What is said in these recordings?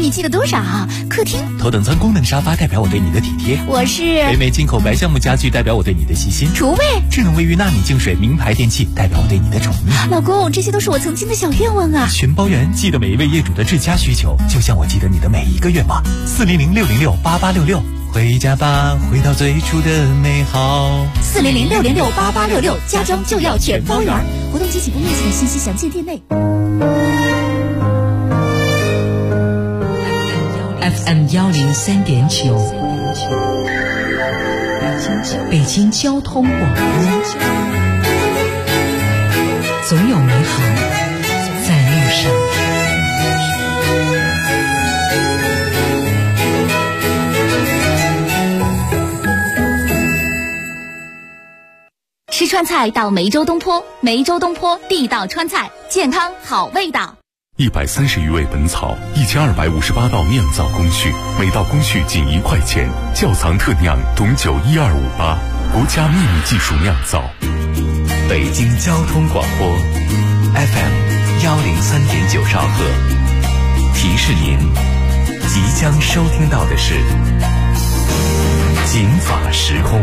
你记得多少？客厅头等舱功能沙发代表我对你的体贴， 我是北美进口白橡木家具代表我对你的细心， 厨卫智能卫浴纳米净水名牌电器代表我对你的宠溺。 老公，这些都是我曾经的小愿望啊！ 全包圆，记得每一位业主的至佳需求，就像我记得你的每一个愿望。400-606-8866，回家吧，回到最初的美好。 400-606-8866，家装就要全包圆。活动及起步日期的信息详见店内。 FM 103.9，北京交通广播，总有美好在路上。 吃川菜到梅州东坡，梅州东坡地道川菜，健康好味道。 130余味本草，1258道酿造工序，每道工序仅1块钱。窖藏特酿董酒12588，国家秘密技术酿造。 北京交通广播 FM 103.9兆赫，提示您，即将收听到的是警法时空。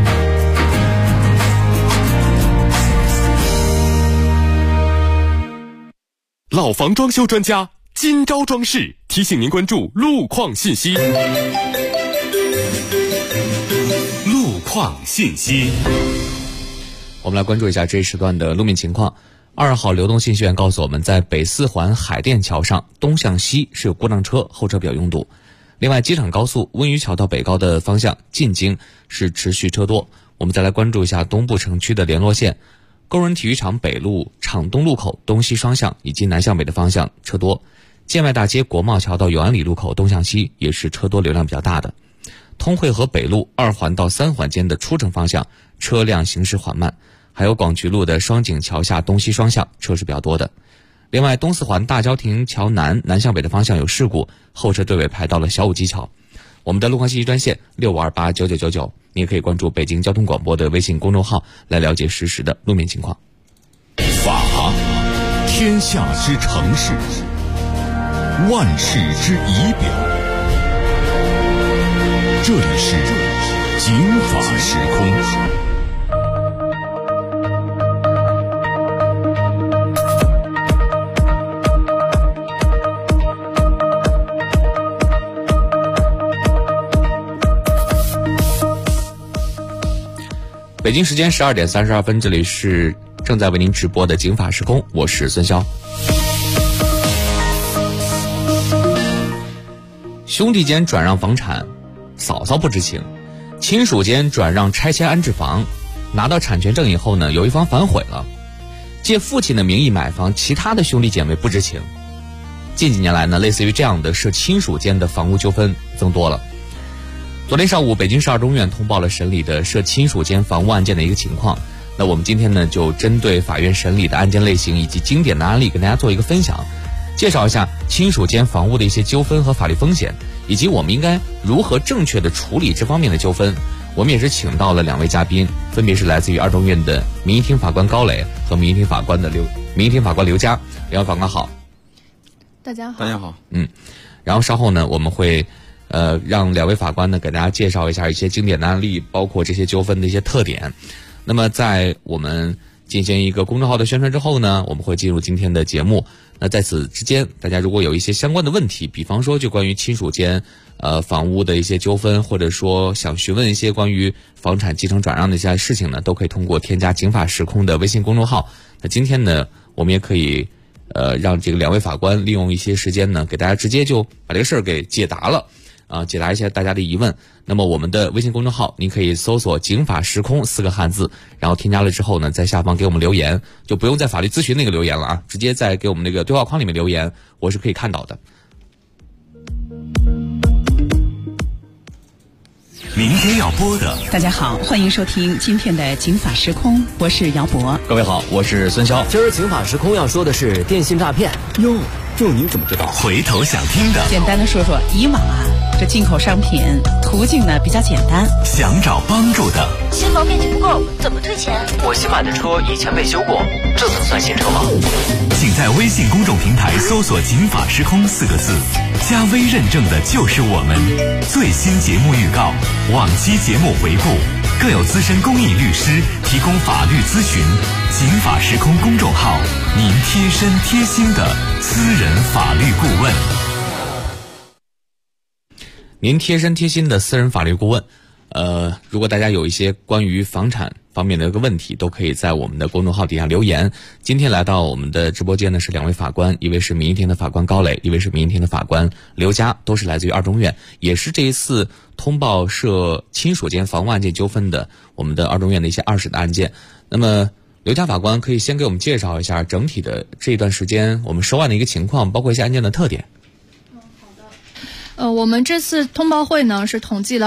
老房装修专家金招装饰提醒您关注路况信息。路况信息， 我们来关注一下这一时段的路面情况。2号流动信息源告诉我们，在北四环海淀桥上东向西是有过障车，后车比较拥堵。另外，机场高速温榆桥到北高的方向进京是持续车多。我们再来关注一下东部城区的联络线。工人体育场北路厂东路口东西双向以及南向北的方向车多，建外大街国贸桥到永安里路口东向西也是车多流量比较大的。通惠河北路2环到3环间的出城方向车辆行驶缓慢，还有广渠路的双井桥下东西双向车是比较多的。另外，东四环大郊亭桥南南向北的方向有事故，后车队尾排到了小武基桥。我们的路况信息专线65289999，你也可以关注北京交通广播的微信公众号来了解实时的路面情况。 法，天下之城市，万世之仪表。这里是警法时空。 北京时间12点32分，这里是正在为您直播的警法时空，我是孙潇。兄弟间转让房产，嫂嫂不知情；亲属间转让拆迁安置房，拿到产权证以后呢，有一方反悔了，借父亲的名义买房，其他的兄弟姐妹不知情。近几年来呢，类似于这样的涉亲属间的房屋纠纷增多了。昨天上午，北京市2中院通报了审理的涉亲属间房屋案件的一个情况。那我们今天呢，就针对法院审理的案件类型以及经典的案例，跟大家做一个分享，介绍一下亲属间房屋的一些纠纷和法律风险，以及我们应该如何正确的处理这方面的纠纷。我们也是请到了2位嘉宾，分别是来自于2中院的民事庭法官高磊和民事庭法官刘佳。2位法官好。 大家好。 大家好。 然后稍后呢，我们会让2位法官呢给大家介绍一下一些经典的案例，包括这些纠纷的一些特点。那么在我们进行一个公众号的宣传之后呢，我们会进入今天的节目。那在此之间，大家如果有一些相关的问题，比方说就关于亲属间房屋的一些纠纷，或者说想询问一些关于房产继承转让的一些事情呢，都可以通过添加警法时空的微信公众号。那今天呢，我们也可以让这个2位法官利用一些时间呢，给大家直接就把这个事儿给解答了。解答一下大家的疑问。那么我们的微信公众号，您可以搜索警法时空4个汉字，然后添加了之后呢，在下方给我们留言，就不用在法律咨询那个留言了啊，直接在给我们那个对话框里面留言，我是可以看到的。 明天要播的。 大家好，欢迎收听今天的警法时空，我是姚博。 各位好，我是孙潇。 今儿警法时空要说的是电信诈骗。 哟，这你怎么知道？ 回头想听的。 简单的说说，以往这进口商品途径呢比较简单。 想找帮助的， 新房面积不够，怎么退钱？ 我新买的车以前被修过，这能算新车吗？ 请在微信公众平台搜索“警法时空”4个字，加微认证的就是我们。最新节目预告、往期节目回顾，更有资深公益律师提供法律咨询。警法时空公众号，您贴身贴心的私人法律顾问。 您贴身贴心的私人法律顾问。如果大家有一些关于房产方面的一个问题，都可以在我们的公众号底下留言。今天来到我们的直播间呢是2位法官，一位是民事庭的法官高磊，一位是民事庭的法官刘佳，都是来自于二中院，也是这一次通报涉亲属间房屋案件纠纷的我们的二中院的一些二审的案件。那么刘佳法官可以先给我们介绍一下整体的这一段时间我们收案的一个情况，包括一些案件的特点。 我们这次通报会呢是统计了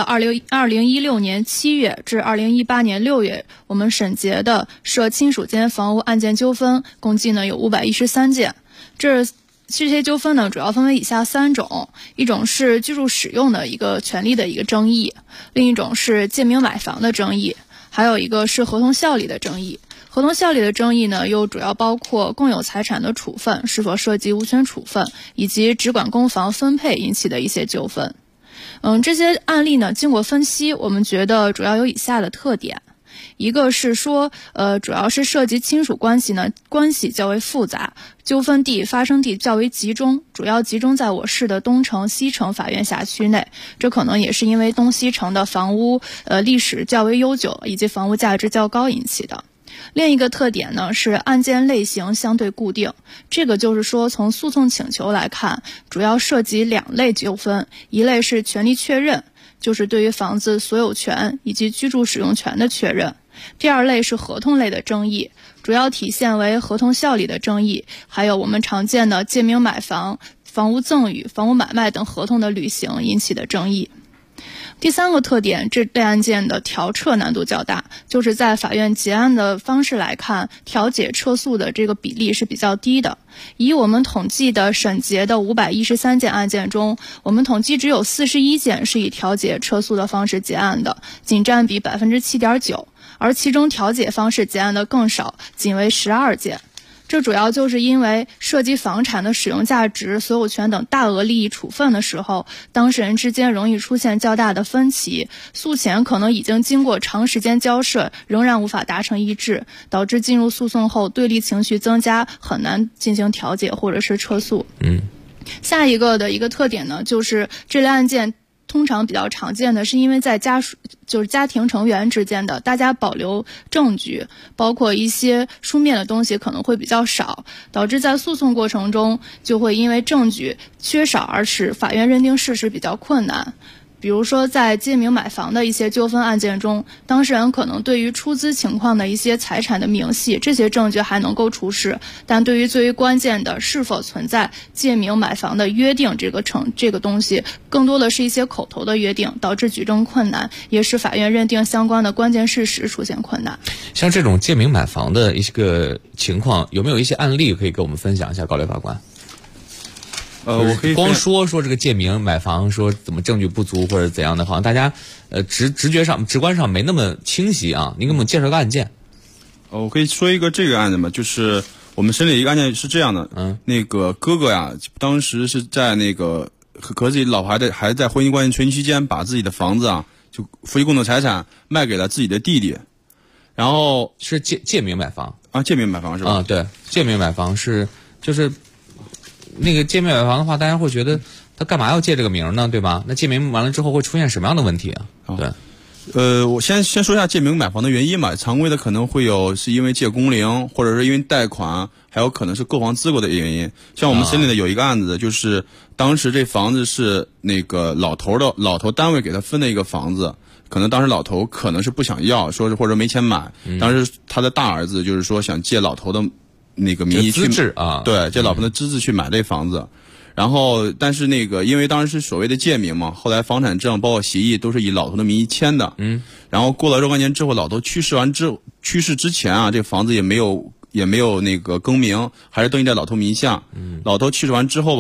2016年7月至2018年6月我们审结的涉亲属间房屋案件纠纷，共计呢有513件。这些纠纷呢主要分为以下3种，一种是居住使用的一个权利的一个争议，另一种是借名买房的争议，还有一个是合同效力的争议。合同效力的争议呢，又主要包括共有财产的处分是否涉及无权处分，以及只管公房分配引起的一些纠纷。这些案例呢，经过分析，我们觉得主要有以下的特点。一个是说，主要是涉及亲属关系呢，关系较为复杂，纠纷地发生地较为集中，主要集中在我市的东城、西城法院辖区内。这可能也是因为东西城的房屋历史较为悠久，以及房屋价值较高引起的。另一个特点呢是案件类型相对固定，这个就是说从诉讼请求来看，主要涉及2类纠纷，一类是权利确认，就是对于房子所有权以及居住使用权的确认；第2类是合同类的争议，主要体现为合同效力的争议，还有我们常见的借名买房、房屋赠与、房屋买卖等合同的履行引起的争议。第3个特点，这类案件的调撤难度较大，就是在法院结案的方式来看，调解撤诉的这个比例是比较低的。以我们统计的审结的513件案件中，我们统计只有41件是以调解撤诉的方式结案的，仅占比 7.9%， 而其中调解方式结案的更少，仅为12件。这主要就是因为涉及房产的使用价值、所有权等大额利益处分的时候，当事人之间容易出现较大的分歧，诉前可能已经经过长时间交涉，仍然无法达成一致，导致进入诉讼后对立情绪增加，很难进行调解或者是撤诉。下一个的一个特点呢，就是这类案件通常比较常见的是因为在家庭成员之间的大家保留证据，包括一些书面的东西可能会比较少，导致在诉讼过程中就会因为证据缺少而使法院认定事实比较困难。比如说在借名买房的一些纠纷案件中，当事人可能对于出资情况的一些财产的明细，这些证据还能够出示，但对于最为关键的是否存在借名买房的约定这个东西，更多的是一些口头的约定，导致举证困难，也使法院认定相关的关键事实出现困难。 像这种借名买房的一个情况，有没有一些案例可以跟我们分享一下，高磊法官？我可以光说这个借名买房，说怎么证据不足或者怎样的，好像大家直觉上、直观上没那么清晰啊。您给我们介绍个案件。 我可以说一个这个案子嘛，就是我们审理一个案件是这样的，那个哥哥呀，当时是在那个和自己老婆还在婚姻关系存期间，把自己的房子啊，就夫妻共同财产卖给了自己的弟弟，然后是借名买房啊，借名买房是吧？ 对，借名买房就是那个借名买房的话，大家会觉得他干嘛要借这个名呢，对吧？那借名完了之后会出现什么样的问题啊？对。 我先说一下借名买房的原因吧。常规的可能会有是因为借工龄，或者是因为贷款，还有可能是购房资格的原因。像我们审理的有一个案子，就是当时这房子是那个老头单位给他分的一个房子，可能当时老头可能是不想要，说是或者没钱买。当时他的大儿子就是说想借老头的那个名义去资质啊， 对，借老婆的资质去买这房子。然后，但是那个，因为当时是所谓的借名嘛，后来房产证包括协议都是以老头的名义签的。然后过了若干年之后，老头去世之前啊，这房子也没有那个更名，还是登记在老头名下。老头去世完之后吧，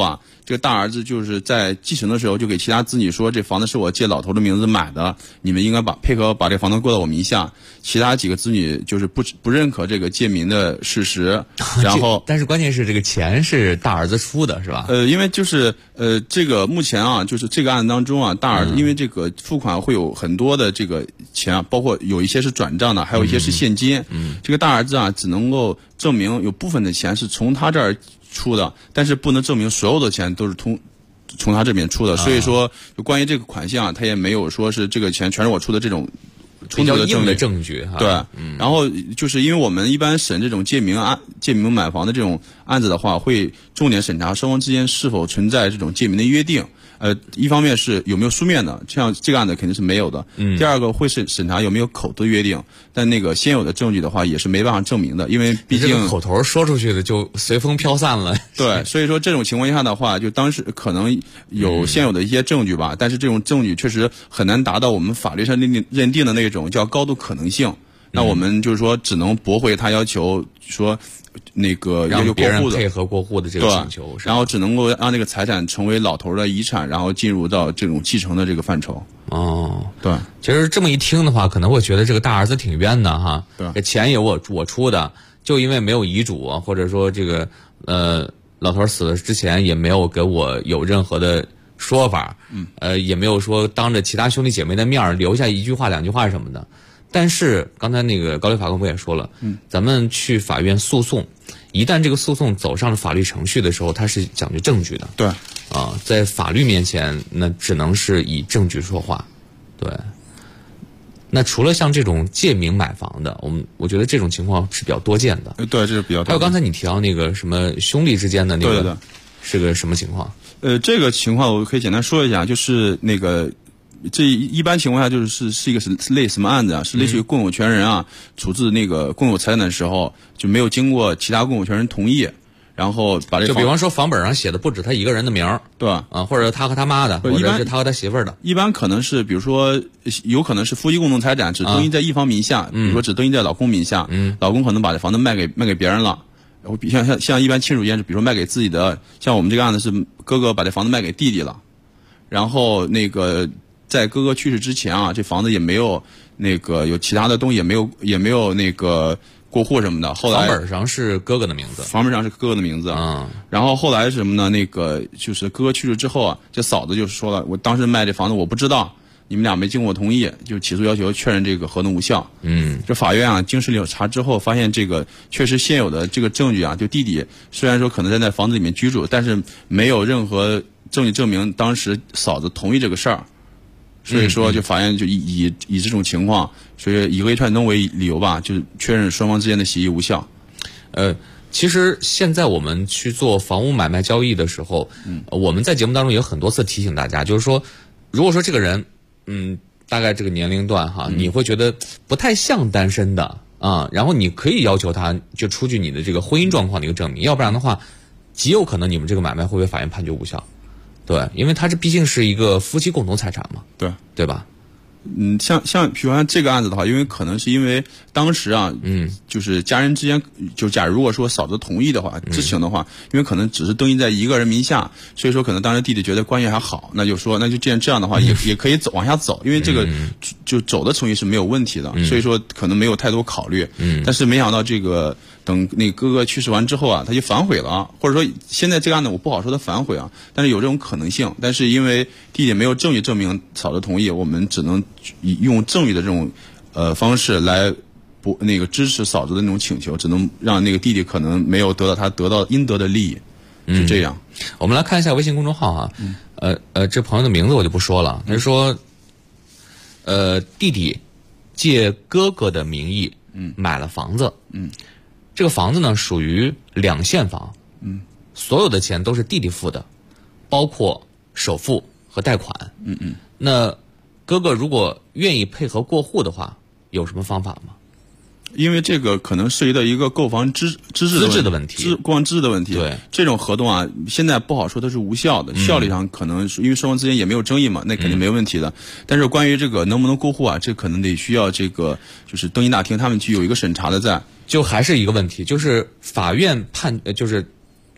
这个大儿子就是在继承的时候就给其他子女说，这房子是我借老头的名字买的，你们应该配合把这房子过到我名下。其他几个子女就是不认可这个借名的事实，然后但是关键是这个钱是大儿子出的，是吧？ 因为就是这个目前啊，就是这个案子当中啊，大儿子因为这个付款会有很多的这个钱啊，包括有一些是转账的，还有一些是现金。这个大儿子啊，只能够证明有部分的钱是从他这儿出的，但是不能证明所有的钱都是从他这边出的。所以说，就关于这个款项啊，他也没有说是这个钱全是我出的这种比较硬的证据哈。 对，然后就是因为我们一般审这种借名买房的这种案子的话，会重点审查双方之间是否存在这种借名的约定。一方面是有没有书面的，像这个案子肯定是没有的。第二个会审查有没有口头约定，但那个现有的证据的话也是没办法证明的，因为毕竟这个口头说出去的就随风飘散了。 对，所以说这种情况下的话，就当时可能有现有的一些证据吧，但是这种证据确实很难达到我们法律上认定的那种叫高度可能性。那我们就是说只能驳回他要求说那个要求过户的配合过户的这个请求， 然后只能够让这个财产成为老头的遗产，然后进入到这种继承的这个范畴。 哦， 对， 其实这么一听的话，可能会觉得这个大儿子挺冤的哈。 对， 这钱也我出的，就因为没有遗嘱啊，或者说这个老头死了之前也没有给我有任何的说法，也没有说当着其他兄弟姐妹的面留下一句话两句话什么的。但是刚才那个高级法官不也说了，咱们去法院诉讼，一旦这个诉讼走上了法律程序的时候，它是讲究证据的。 对， 在法律面前，那只能是以证据说话。对。那除了像这种借名买房的，我觉得这种情况是比较多见的。 对，这是比较多。 还有刚才你提到那个什么兄弟之间的那个， 对， 是个什么情况？ 这个情况我可以简单说一下，就是那个。这一般情况下是一个是类什么案子啊？是类似于共有权人啊，处置那个共有财产的时候就没有经过其他共有权人同意，然有把这就比方说房本上写的不止他一个人的名儿， 对吧？ 或者他和他妈的，或者是他和他媳妇儿的。一般可能是比如说有可能是夫妻共同财产只登记在一方名下，比如说只登记在老公名下，老公可能把这房子卖给别人了。像一般亲属间，比如说卖给自己的，像我们这个案子是哥哥把这房子卖给弟弟了，然后那个。在哥哥去世之前啊，这房子也没有那个有其他的东西，也没有那个过户什么的。后来房本上是哥哥的名字， 然后后来是什么呢？那个就是哥哥去世之后啊，这嫂子就说了，我当时卖这房子我不知道，你们俩没经过我同意，就起诉要求确认这个合同无效。这法院啊经审查之后发现，这个确实现有的这个证据啊，就弟弟虽然说可能在那房子里面居住，但是没有任何证据证明当时嫂子同意这个事儿。所以说，就法院就以这种情况，所以以恶意串通为理由吧，就是确认双方之间的协议无效。 其实现在我们去做房屋买卖交易的时候，我们在节目当中也很多次提醒大家，就是说，如果说这个人，大概这个年龄段哈，你会觉得不太像单身的啊，然后你可以要求他就出具你的这个婚姻状况的一个证明，要不然的话，极有可能你们这个买卖会被法院判决无效。对，因为它这毕竟是一个夫妻共同财产嘛，对吧？ 像比如说这个案子的话，因为可能是因为当时啊，就是家人之间，就假如果说嫂子同意的话，知情的话，因为可能只是登记在一个人名下，所以说可能当时弟弟觉得关系还好，那就说那就既然这样的话，也可以往下走，因为这个就走的程序是没有问题的，所以说可能没有太多考虑。但是没想到这个等那个哥哥去世完之后啊，他就反悔了，或者说现在这个案子我不好说他反悔啊，但是有这种可能性。但是因为弟弟没有证据证明嫂子同意，我们只能用证据的这种方式来那个支持嫂子的那种请求，只能让那个弟弟可能没有得到他得到应得的利益，就这样。 我们来看一下微信公众号啊，这朋友的名字我就不说了，他说，弟弟借哥哥的名义买了房子，这个房子呢属于两现房，所有的钱都是弟弟付的，包括首付和贷款，那哥哥如果愿意配合过户的话，有什么方法吗？ 因为这个可能涉及到一个购房资质的问题，购房资质的问题。 对， 这种合同啊，现在不好说它是无效的，效力上可能是因为双方之间也没有争议嘛，那肯定没问题的。但是关于这个能不能过户啊，这可能得需要这个就是登记大厅他们去有一个审查的在。 就还是一个问题，就是法院就是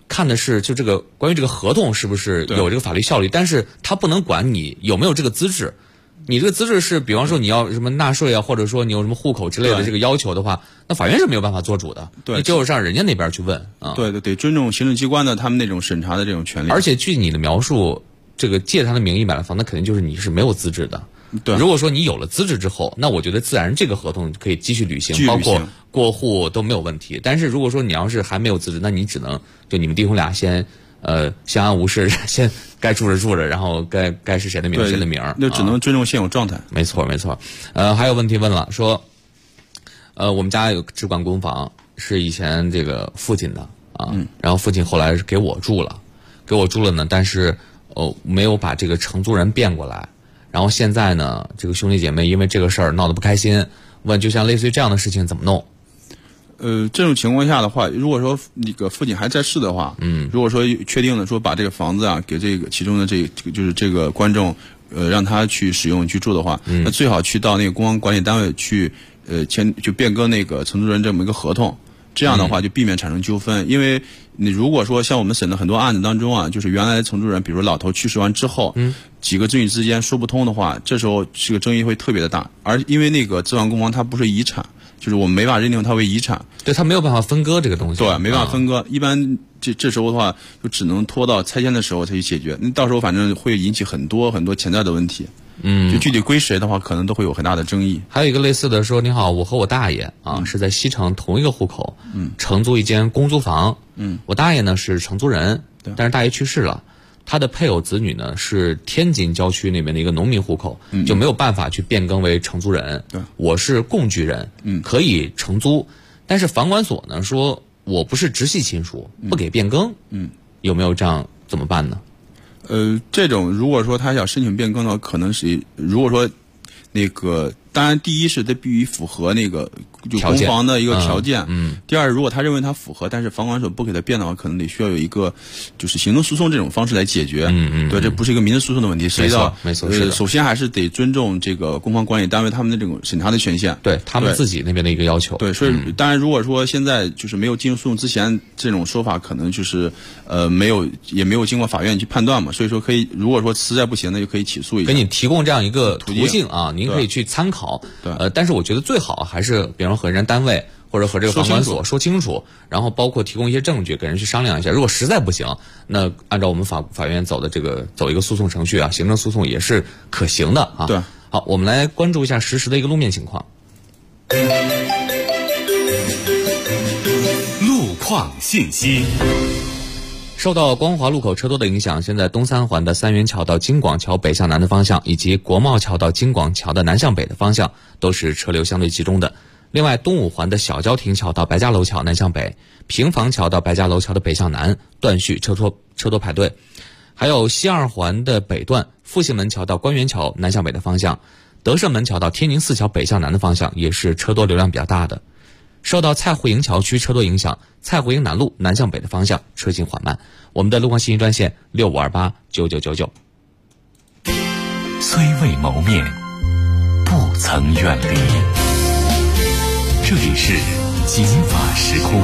看的是就这个关于这个合同是不是有这个法律效力，但是他不能管你有没有这个资质。你这个资质是，比方说你要什么纳税啊，或者说你有什么户口之类的这个要求的话，那法院是没有办法做主的。 对， 你只有上人家那边去问啊。 对对对，尊重行政机关的他们那种审查的这种权利。 而且据你的描述，这个借他的名义买了房，那肯定就是你是没有资质的。 对， 如果说你有了资质之后，那我觉得自然这个合同可以继续履行，包括过户都没有问题。但是如果说你要是还没有资质，那你只能就你们弟兄俩先相安无事，先该住着，然后该是谁的名谁的名， 那只能尊重现有状态。 没错。还有问题问了，说我们家有只管公房，是以前这个父亲的啊，然后父亲后来是给我住了呢，但是没有把这个承租人变过来。然后现在呢，这个兄弟姐妹因为这个事儿闹得不开心，问就像类似于这样的事情怎么弄？ 这种情况下的话，如果说那个父亲还在世的话，如果说确定了说把这个房子啊给这个其中的这个就是这个观众，让他去使用居住的话，那最好去到那个公安管理单位去就变更那个承租人这么一个合同，这样的话就避免产生纠纷。因为你如果说像我们审的很多案子当中啊，就是原来的承租人，比如老头去世完之后，几个子女之间说不通的话，这时候这个争议会特别的大。而因为那个自管公房它不是遗产，就是我们没法认定它为遗产， 对，它没有办法分割这个东西， 对，没办法分割。一般这时候的话，就只能拖到拆迁的时候才去解决。那到时候反正会引起很多潜在的问题。就具体归谁的话，可能都会有很大的争议。 还有一个类似的说，你好，我和我大爷啊是在西城同一个户口，承租一间公租房，我大爷呢是承租人，但是大爷去世了，他的配偶子女呢是天津郊区那边的一个农民户口，就没有办法去变更为承租人。我是共居人，可以承租，但是房管所呢说我不是直系亲属，不给变更，有没有这样怎么办呢？ 这种如果说他想申请变更的话，可能是如果说那个，当然第一是他必须符合那个就公房的一个条件，第二，如果他认为他符合，但是房管所不给他变的话，可能得需要有一个就是行政诉讼这种方式来解决。对，这不是一个民事诉讼的问题，涉及到没错， 首先还是得尊重这个公房管理单位他们的这种审查的权限， 对他们自己那边的一个要求。 对，所以当然如果说现在就是没有进入诉讼之前，这种说法可能就是也没有经过法院去判断嘛，所以说可以，如果说实在不行，那就可以起诉一下， 给你提供这样一个途径啊，您可以去参考。但是我觉得最好还是比方说和人单位或者和这个房管所说清楚，然后包括提供一些证据给人去商量一下。如果实在不行，那按照我们法院走一个诉讼程序啊，行政诉讼也是可行的啊。 对， 好，我们来关注一下实时的一个路面情况。 路况信息。 受到光华路口车多的影响，现在东三环的三元桥到京广桥北向南的方向，以及国贸桥到京广桥的南向北的方向，都是车流相对集中的。另外，东五环的小郊亭桥到白家楼桥南向北，平房桥到白家楼桥的北向南断续，车多排队。还有西二环的北段，复兴门桥到官园桥南向北的方向，德胜门桥到天宁寺桥北向南的方向，也是车多流量比较大的。受到蔡湖营桥区车多影响，蔡湖营南路南向北的方向车行缓慢。我们的路况信息专线65289999。 虽未谋面，不曾远离。这里是警法时空。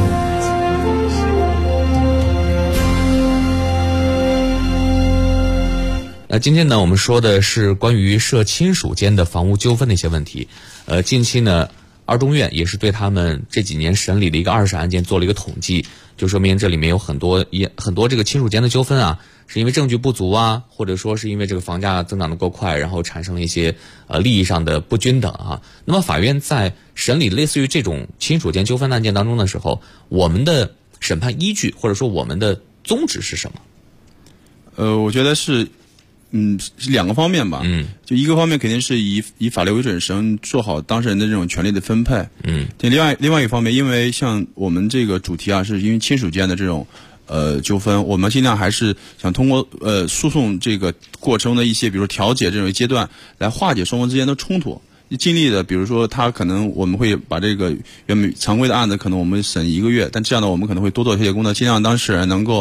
今天呢，我们说的是关于涉亲属间的房屋纠纷的一些问题。近期呢，二中院也是对他们这几年审理的一个20案件做了一个统计，就说明这里面有很多这个亲属间的纠纷啊，是因为证据不足啊，或者说是因为这个房价增长的够快，然后产生了一些利益上的不均等啊。那么法院在审理类似于这种亲属间纠纷案件当中的时候，我们的审判依据或者说我们的宗旨是什么？ 我觉得是两个方面吧。就一个方面肯定是以法律为准绳，做好当事人的这种权利的分配。另外一方面，因为像我们这个主题啊，是因为亲属间的这种纠纷，我们尽量还是想通过诉讼这个过程的一些，比如调解这种阶段，来化解双方之间的冲突。尽力的，比如说他可能我们会把这个原本常规的案子可能我们审1个月，但这样的我们可能会多做一些工作，尽量当事人能够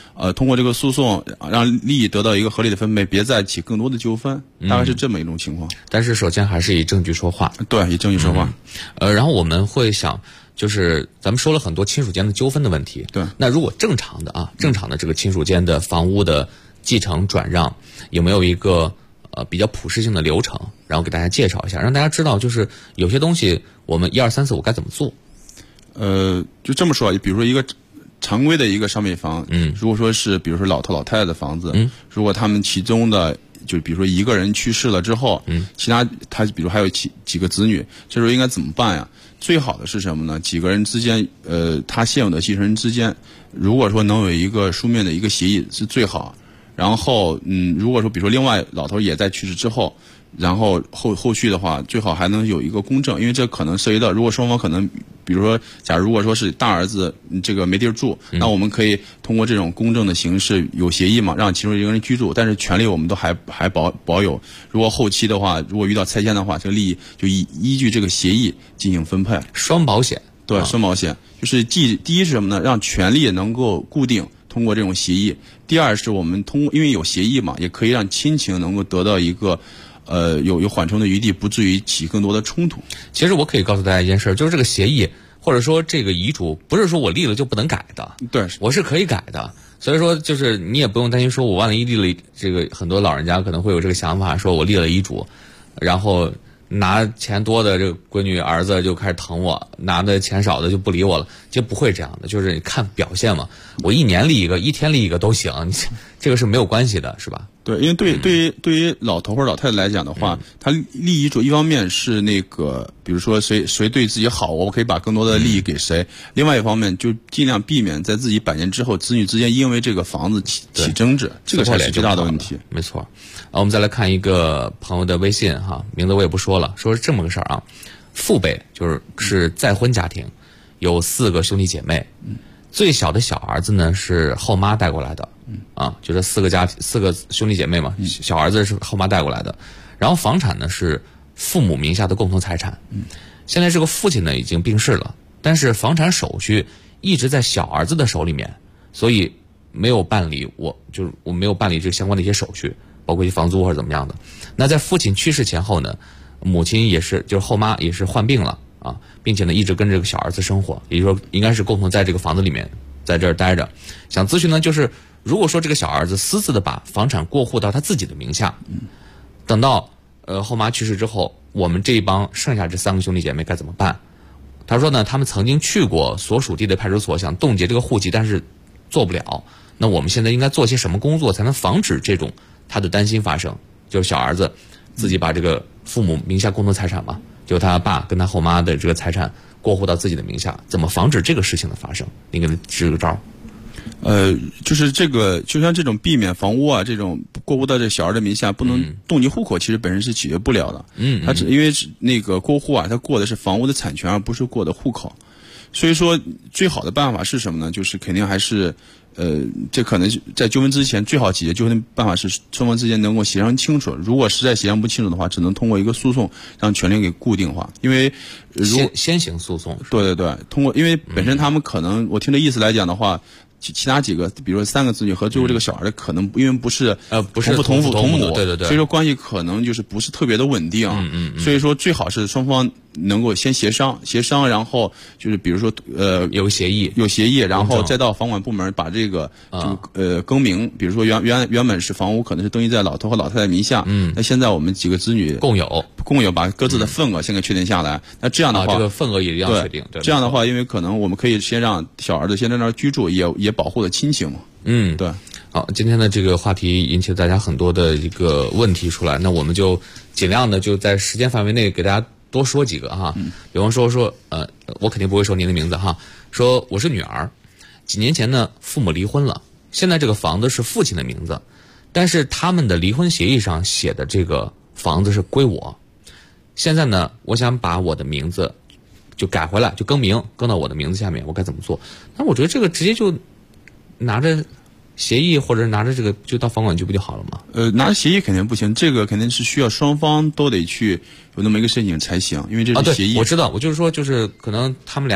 通过这个诉讼让利益得到一个合理的分配，别再起更多的纠纷，大概是这么一种情况。 但是首先还是以证据说话。 对，以证据说话。 然后我们会想，就是咱们说了很多亲属间的纠纷的问题。 对。 那如果正常的这个亲属间的房屋的继承转让，有没有一个比较普适性的流程，然后给大家介绍一下，让大家知道就是有些东西我们1、2、3、4、5该怎么做。 就这么说，比如说一个常规的一个商品房，如果说是比如说老头老太太的房子，如果他们其中的就比如说一个人去世了之后，其他他比如还有几个子女，这时候应该怎么办呀？最好的是什么呢？几个人之间，他现有的继承人之间，如果说能有一个书面的一个协议是最好。然后，如果说比如说另外老头也在去世之后，然后后续的话，最好还能有一个公证，因为这可能涉及到，如果双方可能，比如说，假如如果说是大儿子这个没地儿住，那我们可以通过这种公证的形式，有协议嘛，让其中一个人居住，但是权利我们都还保有。如果后期的话，如果遇到拆迁的话，这个利益就依据这个协议进行分配。 双保险， 对，双保险就是第一是什么呢？让权利能够固定。通过这种协议，第二是我们因为有协议嘛，也可以让亲情能够得到一个，有缓冲的余地，不至于起更多的冲突。 其实我可以告诉大家一件事，就是这个协议或者说这个遗嘱，不是说我立了就不能改的， 对， 我是可以改的。所以说，就是你也不用担心，说我万一立了这个，很多老人家可能会有这个想法，说我立了遗嘱，然后拿钱多的这个闺女儿子就开始疼我，拿的钱少的就不理我了，就不会这样的，就是你看表现嘛。我1年立一个，1天立一个都行，这个是没有关系的，是吧？ 对，因为对于老头或者老太太来讲的话，他立遗嘱一方面是那个，比如说谁对自己好，我可以把更多的利益给谁；另外一方面就尽量避免在自己100年之后，子女之间因为这个房子起争执，这个才是最大的问题。 没错。我们再来看一个朋友的微信哈，名字我也不说了，说是这么个事儿啊，父辈是再婚家庭，有4个兄弟姐妹，最小的小儿子呢是后妈带过来的，就是4个兄弟姐妹嘛，小儿子是后妈带过来的，然后房产呢是父母名下的共同财产，现在这个父亲呢已经病逝了，但是房产手续一直在小儿子的手里面，所以没有办理，我没有办理这个相关的一些手续。包括一些房租或者怎么样的。那在父亲去世前后呢，母亲也是就是后妈也是患病了并且呢一直跟这个小儿子生活，也就是说应该是共同在这个房子里面在这儿待着。想咨询呢，就是如果说这个小儿子私自的把房产过户到他自己的名下，等到后妈去世之后，我们这一帮剩下这3个兄弟姐妹该怎么办？他说呢，他们曾经去过所属地的派出所想冻结这个户籍，但是做不了。那我们现在应该做些什么工作才能防止这种他的担心发生？就是小儿子自己把这个父母名下共同财产嘛，就他爸跟他后妈的这个财产过户到自己的名下，怎么防止这个事情的发生？你给他支个招。 就是这个，就像这种避免房屋啊，这种过户到这小孩的名下不能冻结户口，其实本身是解决不了的。他因为那个过户啊，他过的是房屋的产权，而不是过的户口。所以说，最好的办法是什么呢？就是肯定还是，这可能在纠纷之前最好解决纠纷的办法是双方之间能够协商清楚。如果实在协商不清楚的话，只能通过一个诉讼让权利给固定化。因为先行诉讼。 对，通过，因为本身他们可能，我听这意思来讲的话。其他几个，比如说3个子女和最后这个小孩的，可能因为不是同父同母， 对， 所以说关系可能就是不是特别的稳定。所以说最好是双方能够先协商，然后就是比如说有协议， 然后再到房管部门把这个更名，比如说原本是房屋可能是登记在老头和老太太名下，那现在我们几个子女共有把各自的份额先给确定下来。那这样的话， 这个份额也要确定。对， 这样的话，因为可能我们可以先让小儿子先在那儿居住，也保护了亲情嘛。对。 好，今天的这个话题引起了大家很多的一个问题出来，那我们就尽量的就在时间范围内给大家多说几个哈。比方说我肯定不会说您的名字哈。说我是女儿，几年前呢父母离婚了，现在这个房子是父亲的名字，但是他们的离婚协议上写的这个房子是归我。现在呢，我想把我的名字就改回来，就更名，更到我的名字下面，我该怎么做？那我觉得这个直接就拿着协议或者拿着这个就到房管局不就好了吗？ 拿着协议肯定不行，这个肯定是需要双方都得去有那么一个申请才行，因为这是协议。 我知道，我就是说，就是可能他们俩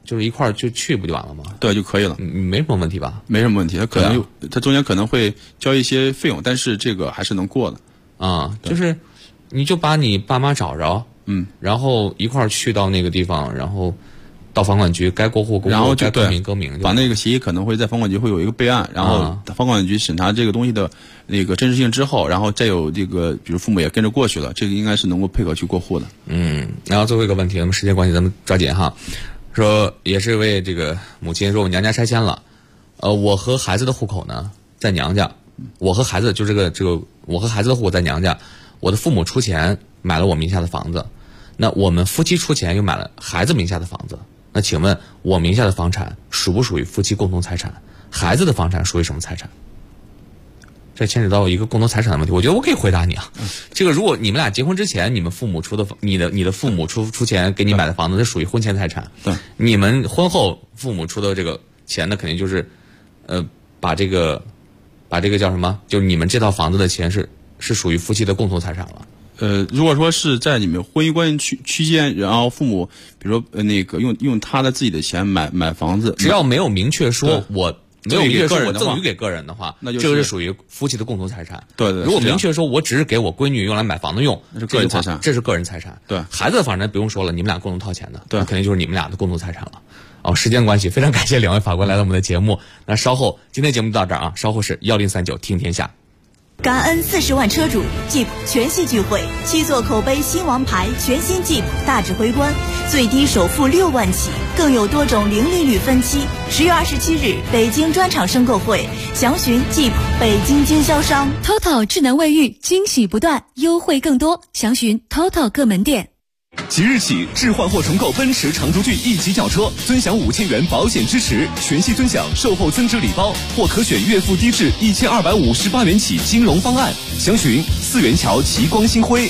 就是一块儿就去不就完了吗？ 对，就可以了， 没什么问题吧？ 没什么问题，他可能他中间可能会交一些费用，但是这个还是能过的。 啊，就是你就把你爸妈找着，然后一块儿去到那个地方，然后到房管局该过户过户， 然后就该更名更名， 把那个协议可能会在房管局会有一个备案，然后房管局审查这个东西的那个真实性之后，然后再有这个比如父母也跟着过去了，这个应该是能够配合去过户的。 然后最后一个问题，咱们时间关系，咱们抓紧哈。说也是为这个母亲说，我娘家拆迁了，我和孩子的户口呢在娘家，我和孩子就这个我和孩子的户口在娘家，我的父母出钱买了我名下的房子，那我们夫妻出钱又买了孩子名下的房子，那请问我名下的房产属不属于夫妻共同财产？孩子的房产属于什么财产？这牵扯到一个共同财产的问题，我觉得我可以回答你啊。这个如果你们俩结婚之前，你们父母出的你的父母出钱给你买的房子，这属于婚前财产。 对， 你们婚后父母出的这个钱呢，肯定就是，把这个叫什么？就是你们这套房子的钱是属于夫妻的共同财产了。 如果说是在你们婚姻关系区间，然后父母比如说那个用他的自己的钱买房子， 只要没有明确说我。没有明确说我赠与给个人的话， 那就这个是属于夫妻的共同财产。 对， 如果明确说我只是给我闺女用来买房子用， 那是个人财产， 这是个人财产。 对， 孩子的房产不用说了，你们俩共同掏钱的， 对， 肯定就是你们俩的共同财产了。时间关系，非常感谢两位法官来到我们的节目。那稍后今天节目就到这儿啊，稍后是1039听天下。 感恩40万车主 ，Jeep 全系聚会，7座口碑新王牌，全新 Jeep 大指挥官，最低首付6万起，更有多种零利率分期。10月27日，北京专场申购会，详询 Jeep 北京经销商。 TOTO 智能卫浴，惊喜不断，优惠更多，详询 TOTO 各门店。 即日起，置换或重购奔驰长轴距1级轿车，尊享5000元保险支持，全系尊享售后增值礼包，或可选月付低至1258元起金融方案。详询4元桥奇光星辉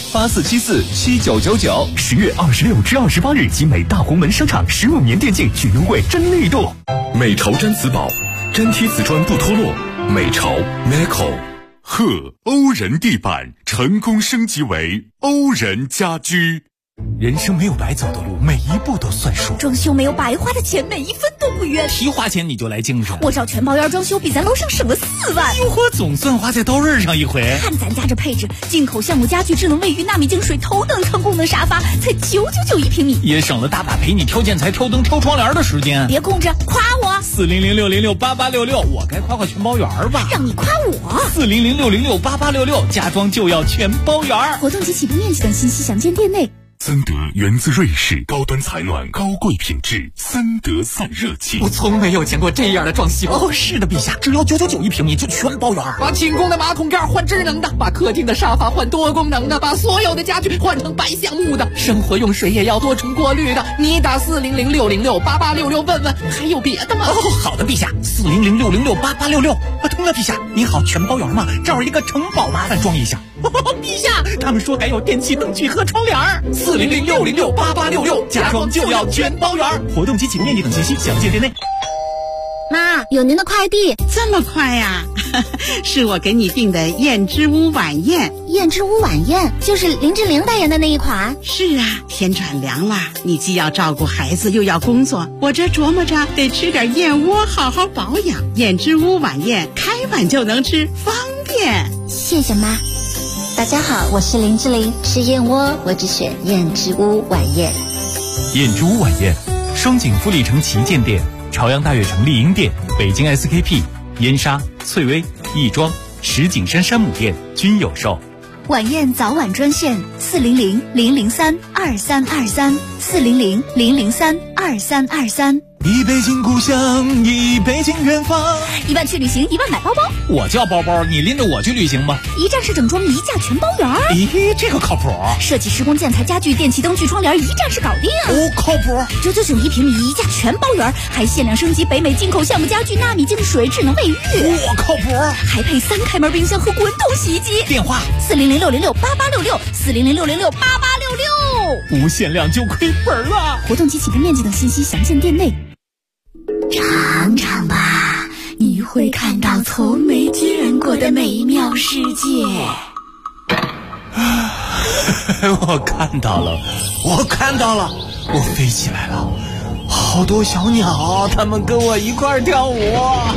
84747999。 10月26至28日，集美大红门商场15年电竞巨优惠真力度。 美潮毡瓷宝，粘贴瓷砖不脱落。美潮 Meco。欧仁地板成功升级为欧仁家居。 人生没有白走的路，每一步都算数。 装修没有白花的钱，每一分都不冤。 提花钱你就来精神， 我找全包院装修，比咱楼上省了4万。 哟呵，总算花在刀刃上一回。 看咱家这配置，进口橡木家具、智能卫浴、纳米净水、头等舱功能沙发，才999一平米， 也省了大把陪你挑建材、挑灯、挑窗帘的时间。 别空着，夸我 ！400606866，我该夸全包园吧？ 让你夸我 ！400606866，家装就要全包园。 活动及起步面积等信息详见店内。 森德源自瑞士，高端采暖，高贵品质。森德散热器， 我从没有见过这样的装修。哦，是的，陛下，只要999一平米就全包圆。把寝宫的马桶盖换智能的，把客厅的沙发换多功能的，把所有的家具换成白橡木的，生活用水也要多重过滤的。你打40060688866问问，还有别的吗？哦，好的，陛下，40060688866。通了，陛下，你好，全包圆吗？这儿一个城堡，麻烦装一下。陛下，他们说还有电器、灯具和窗帘40060688866，家装就要全包圆。活动及起面积等信息详见店内。 妈，有您的快递。 这么快呀？是我给你订的燕之屋晚宴。 燕之屋晚宴就是林志玲代言的那一款。 是啊，天转凉了，你既要照顾孩子又要工作，我这琢磨着得吃点燕窝好好保养。燕之屋晚宴开碗就能吃，方便。 谢谢妈。大家好，我是林志玲，吃燕窝我只选燕之屋晚宴。 燕之屋晚宴，双井富力城旗舰店、朝阳大悦城丽婴店、北京 SKP、燕莎、翠微、亦庄、石景山山姆店均有售。 晚宴早晚专线400-003-2323，400-003-2323。 一杯敬故乡，一杯敬远方。 1万去旅行，1万买包包。 我叫包包，你拎着我去旅行吧。 一站式整装，一价全包圆。 咦，这个靠谱。 设计、施工、建材、家具、电器、灯具、窗帘，一站式搞定。 哦，靠谱。 999一平米，一价全包圆，还限量升级北美进口橡木家具、纳米净水、智能卫浴。 我靠谱。 还配3开门冰箱和滚筒洗衣机。 电话 400606886640060688866。 无限量就亏本了。 活动及起步面积等信息详见店内。尝尝吧，你会看到从没见过的美妙世界。 我看到了，我飞起来了，好好多小鸟，它们跟我一块儿跳舞。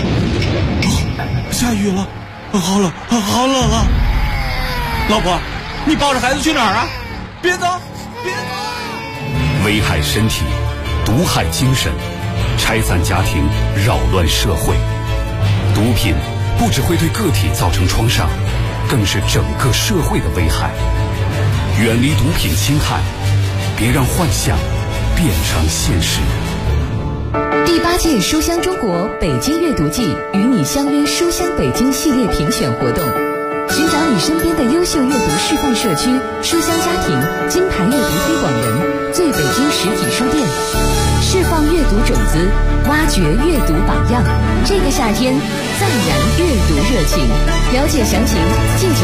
下雨了，好冷，好冷啊！老婆，你抱着孩子去哪儿啊？别走，别走！ 危害身体，毒害精神，拆散家庭，扰乱社会。毒品不只会对个体造成创伤，更是整个社会的危害。远离毒品侵害，别让幻想变成现实。 第8届书香中国北京阅读季与你相约书香北京系列评选活动，寻找你身边的优秀阅读示范社区、书香家庭、金牌阅读推广人、最北京实体书店，释放阅读种子，挖掘阅读榜样。这个夏天，再燃阅读热情。了解详情，敬请